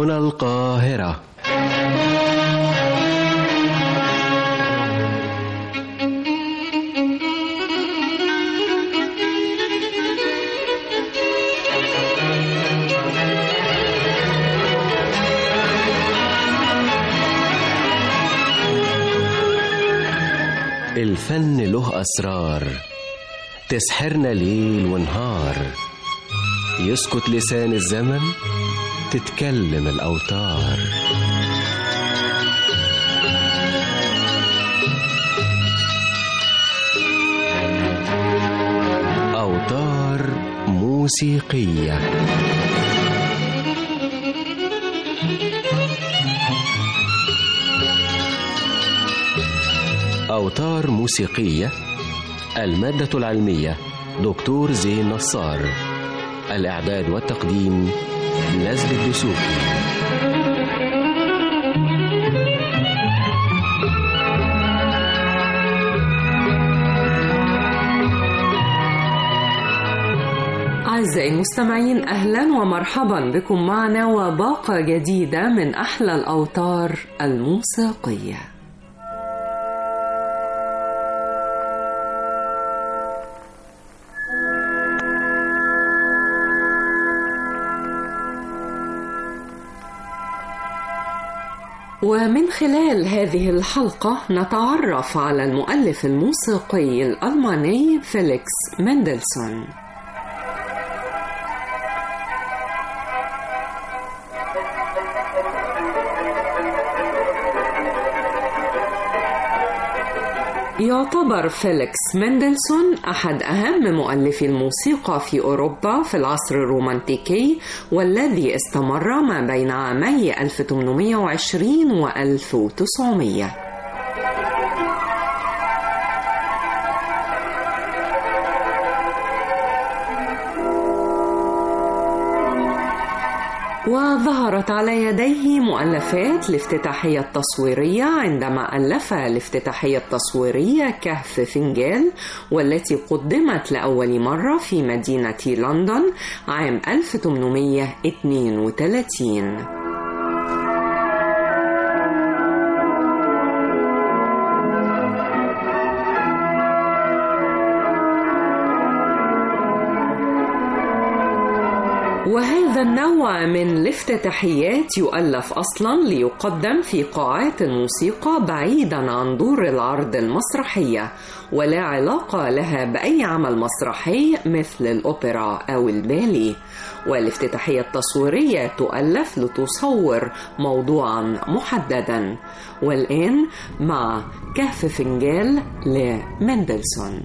هنا القاهرة. الفن له أسرار تسحرنا ليل ونهار، يسكت لسان الزمن تتكلم الأوتار. أوتار موسيقية. أوتار موسيقية. المادة العلمية دكتور زين نصار. الإعداد والتقديم نزل الدسوقي. أعزائي المستمعين، أهلا ومرحبا بكم معنا وباقة جديدة من أحلى الأوتار الموسيقية. ومن خلال هذه الحلقة نتعرف على المؤلف الموسيقي الألماني فيليكس مندلسون. يعتبر فيليكس مندلسون أحد أهم مؤلفي الموسيقى في أوروبا في العصر الرومانتيكي، والذي استمر ما بين عامي 1820 و 1900. وظهرت على يديه مؤلفات الافتتاحية التصويرية عندما ألف الافتتاحية التصويرية كهف فنجال، والتي قدمت لأول مرة في مدينة لندن عام 1832. وهذا النوع من الافتتاحيات يؤلف أصلا ليقدم في قاعات الموسيقى بعيدا عن دور العرض المسرحية، ولا علاقة لها بأي عمل مسرحي مثل الأوبرا أو الباليه. والافتتاحية التصويرية تؤلف لتصور موضوعا محددا. والآن مع كهف فنجال لمندلسون.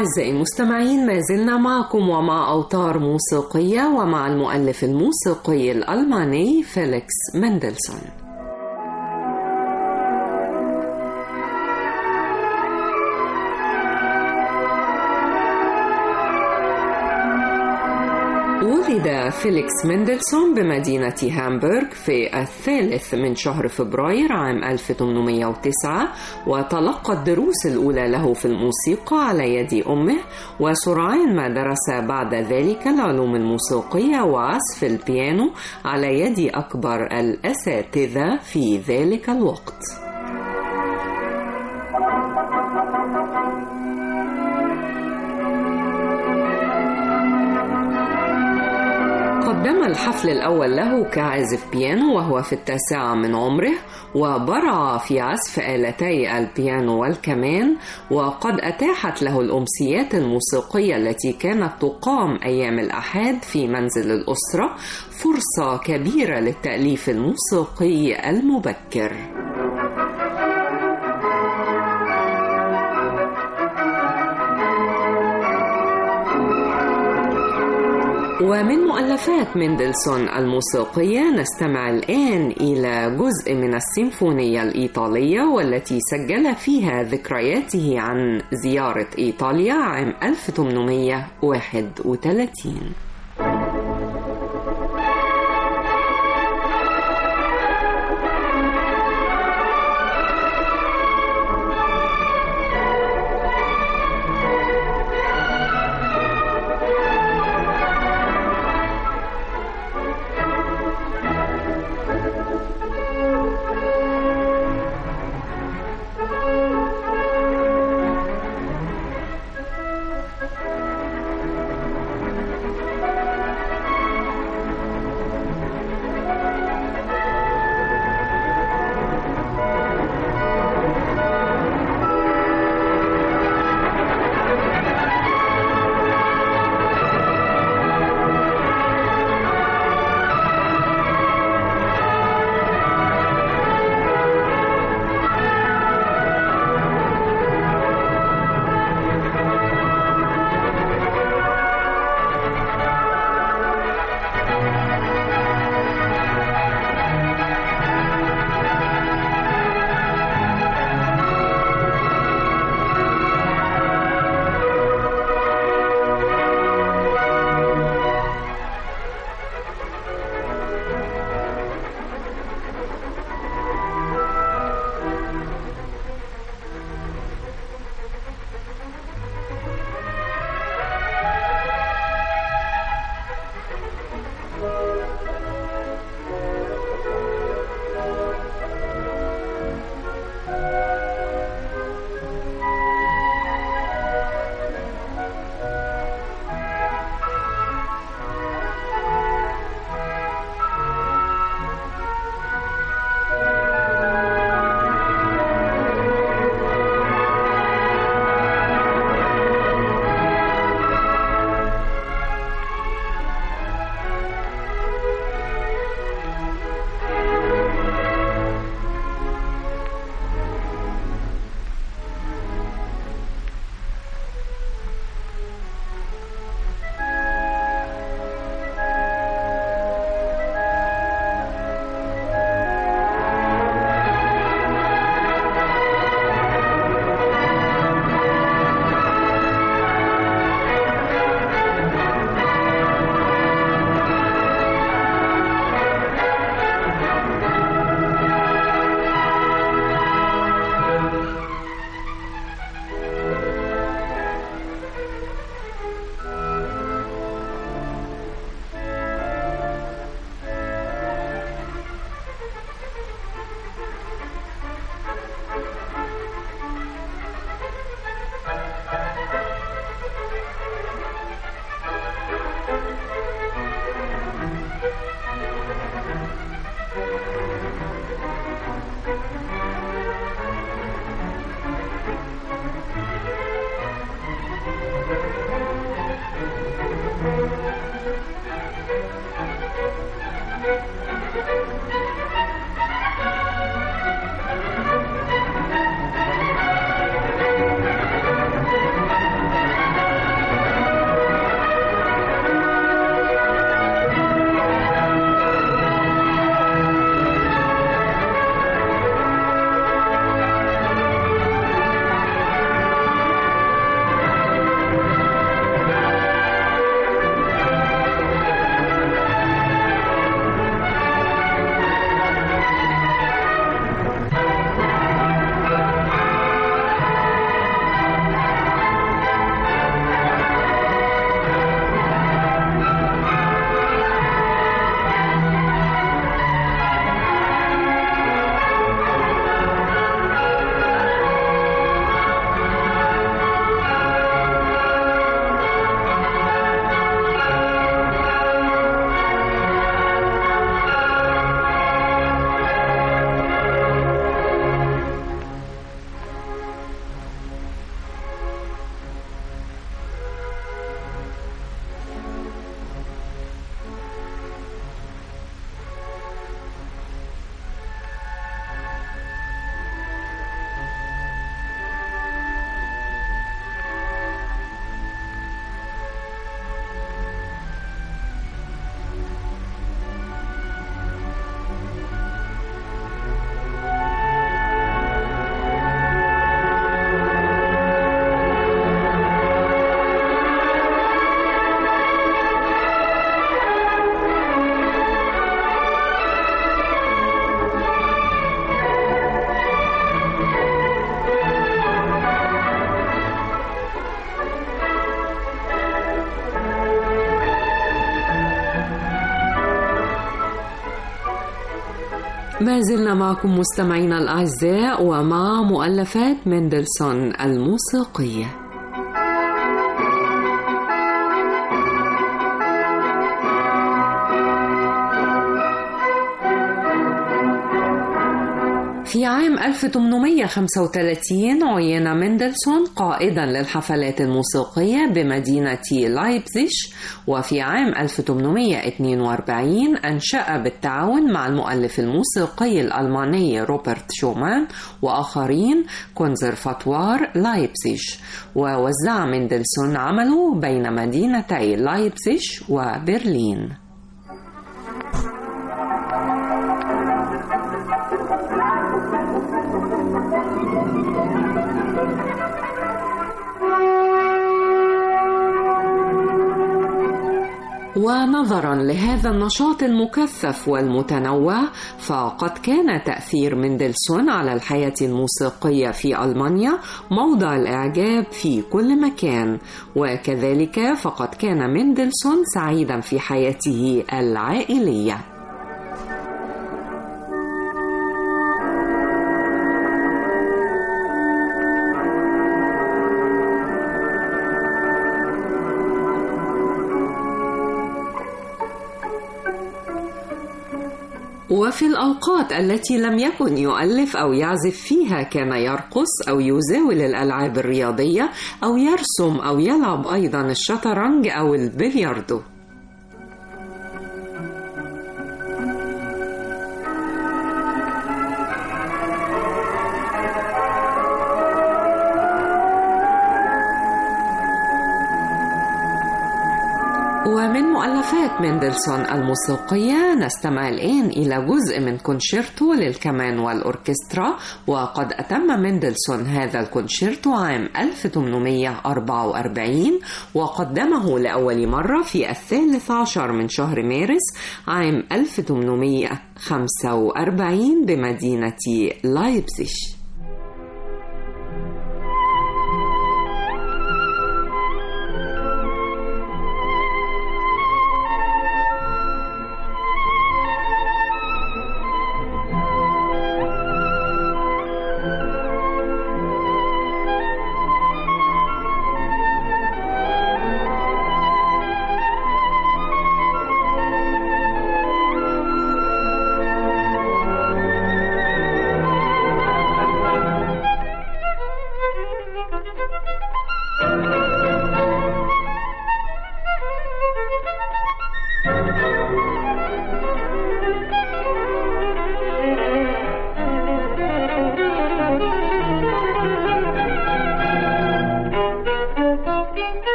أعزائي المستمعين، ما زلنا معكم ومع أوتار موسيقية ومع المؤلف الموسيقي الألماني فيليكس مندلسون. ولد فيليكس مندلسون بمدينة هامبورغ في 3 من شهر فبراير عام 1809، وتلقى الدروس الأولى له في الموسيقى على يد أمه، وسرعان ما درس بعد ذلك العلوم الموسيقية وعزف البيانو على يد أكبر الأساتذة في ذلك الوقت. قدم الحفل الأول له كعازف بيانو وهو في 9 من عمره، وبرع في عزف آلتي البيانو والكمان، وقد أتاحت له الأمسيات الموسيقية التي كانت تقام أيام الأحد في منزل الأسرة فرصة كبيرة للتأليف الموسيقي المبكر. ومن مؤلفات مندلسون الموسيقية نستمع الآن إلى جزء من السيمفونية الإيطالية، والتي سجل فيها ذكرياته عن زيارة إيطاليا عام 1831. ما زلنا معكم مستمعينا الأعزاء ومع مؤلفات مندلسون الموسيقية. في عام 1835 عين مندلسون قائدا للحفلات الموسيقية بمدينة لايبزيش، وفي عام 1842 أنشأ بالتعاون مع المؤلف الموسيقي الألماني روبرت شومان وآخرين كونسرفاتوار لايبزيش، ووزع مندلسون عمله بين مدينتي لايبزيش وبرلين. ونظرا لهذا النشاط المكثف والمتنوع، فقد كان تأثير مندلسون على الحياة الموسيقية في ألمانيا موضع الإعجاب في كل مكان، وكذلك فقد كان مندلسون سعيدا في حياته العائلية. وفي الأوقات التي لم يكن يؤلف أو يعزف فيها كان يرقص أو يزاول الألعاب الرياضية أو يرسم أو يلعب أيضا الشطرنج أو البلياردو. ومن مؤلفات مندلسون الموسيقية نستمع الآن إلى جزء من كونشيرتو للكمان والأوركسترا، وقد أتم مندلسون هذا الكونشيرتو عام 1844 وقدمه لأول مرة في 13 من شهر مارس عام 1845 بمدينة لايبزيش.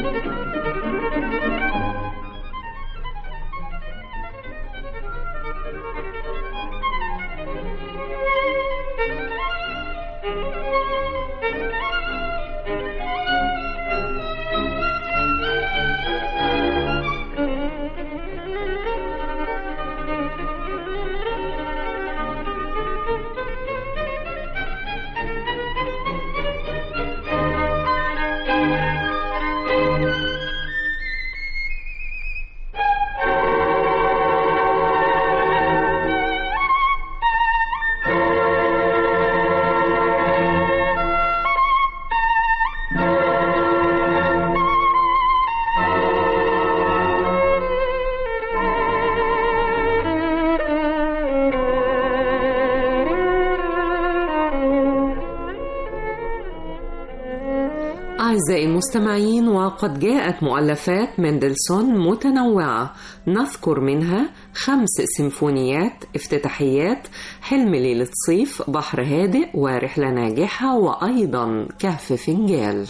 أعزائي المستمعين، وقد جاءت مؤلفات مندلسون متنوعة، نذكر منها 5 سيمفونيات، افتتاحيات، حلم ليلة صيف، بحر هادئ، ورحلة ناجحة، وأيضا كهف فنجال.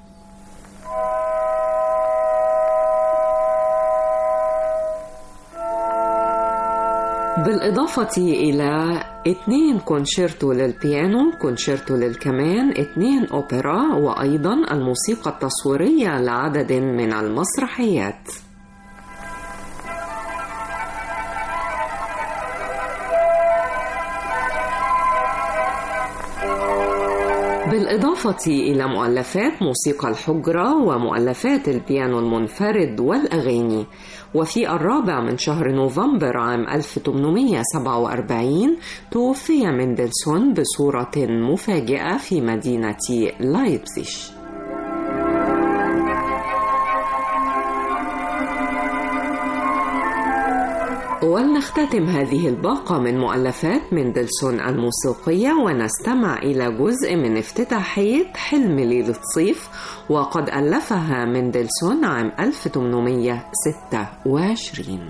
بالإضافة إلى 2 كونشيرتو للبيانو، كونشيرتو للكمان، 2 أوبرا، وأيضا الموسيقى التصويرية لعدد من المسرحيات. بالإضافة إلى مؤلفات موسيقى الحجرة ومؤلفات البيانو المنفرد والأغاني. وفي 4 من شهر نوفمبر عام 1847 توفي مندلسون بصورة مفاجئة في مدينة لايبزيغ. ولنختتم هذه الباقة من مؤلفات مندلسون الموسيقية ونستمع إلى جزء من افتتاحية حلم ليلة صيف، وقد ألفها مندلسون عام 1826.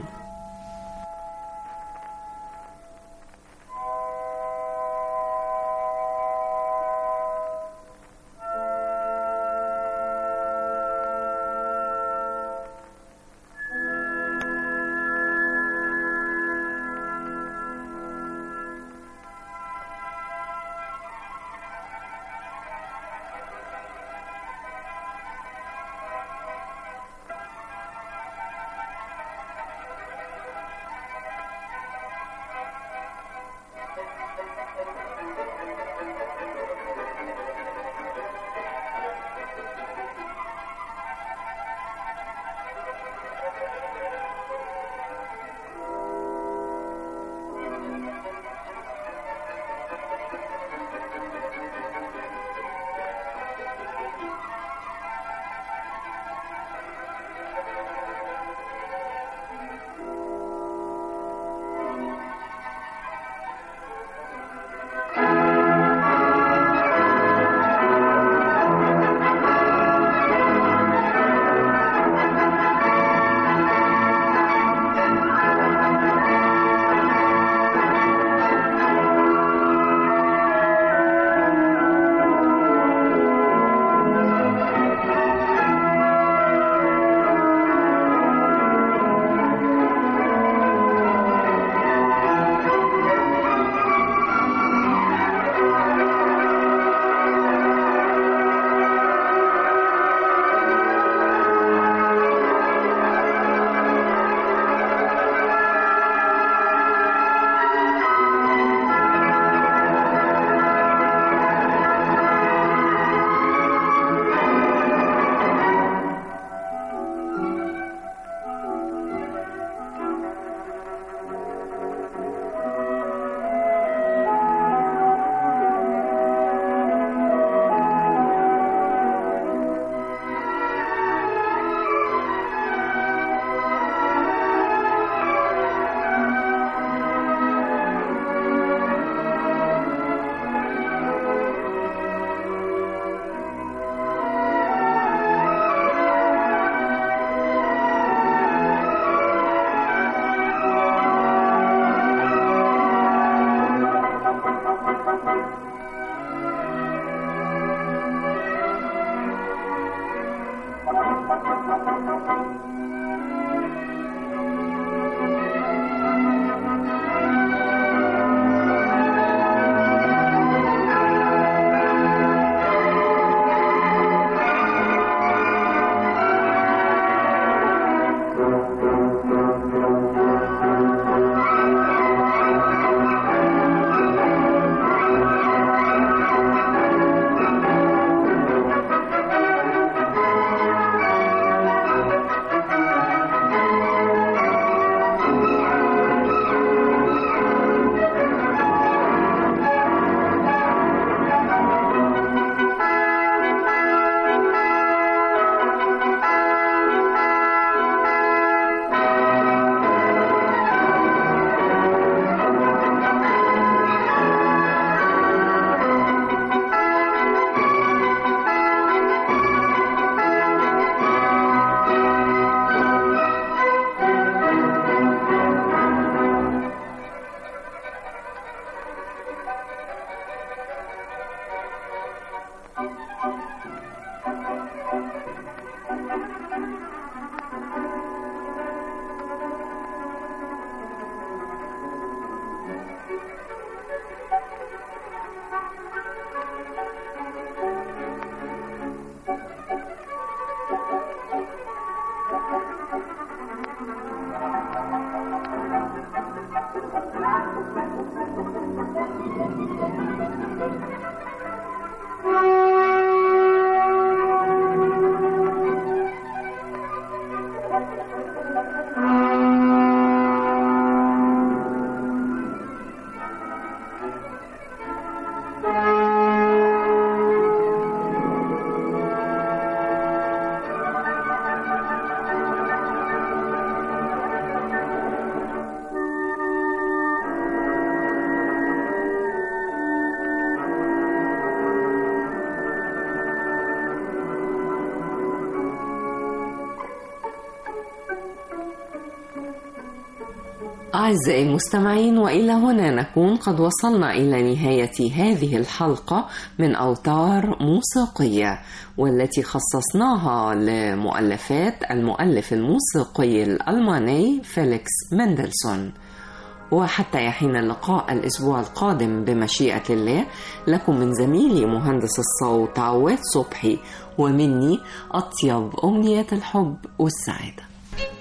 أعزائي المستمعين، وإلى هنا نكون قد وصلنا إلى نهاية هذه الحلقة من أوتار موسيقية، والتي خصصناها لمؤلفات المؤلف الموسيقي الألماني فيليكس مندلسون. وحتى يحين اللقاء الأسبوع القادم بمشيئة الله، لكم من زميلي مهندس الصوت عواد صبحي ومني أطيب أمنيات الحب والسعادة.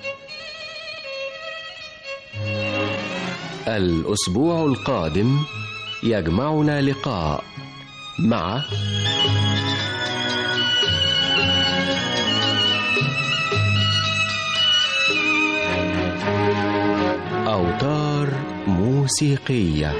الأسبوع القادم يجمعنا لقاء مع أوتار موسيقية.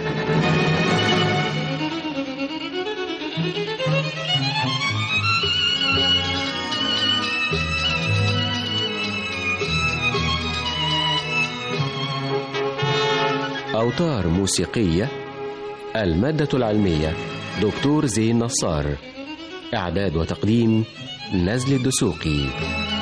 أوتار موسيقية. المادة العلمية دكتور زين نصار. إعداد وتقديم نزل الدسوقي.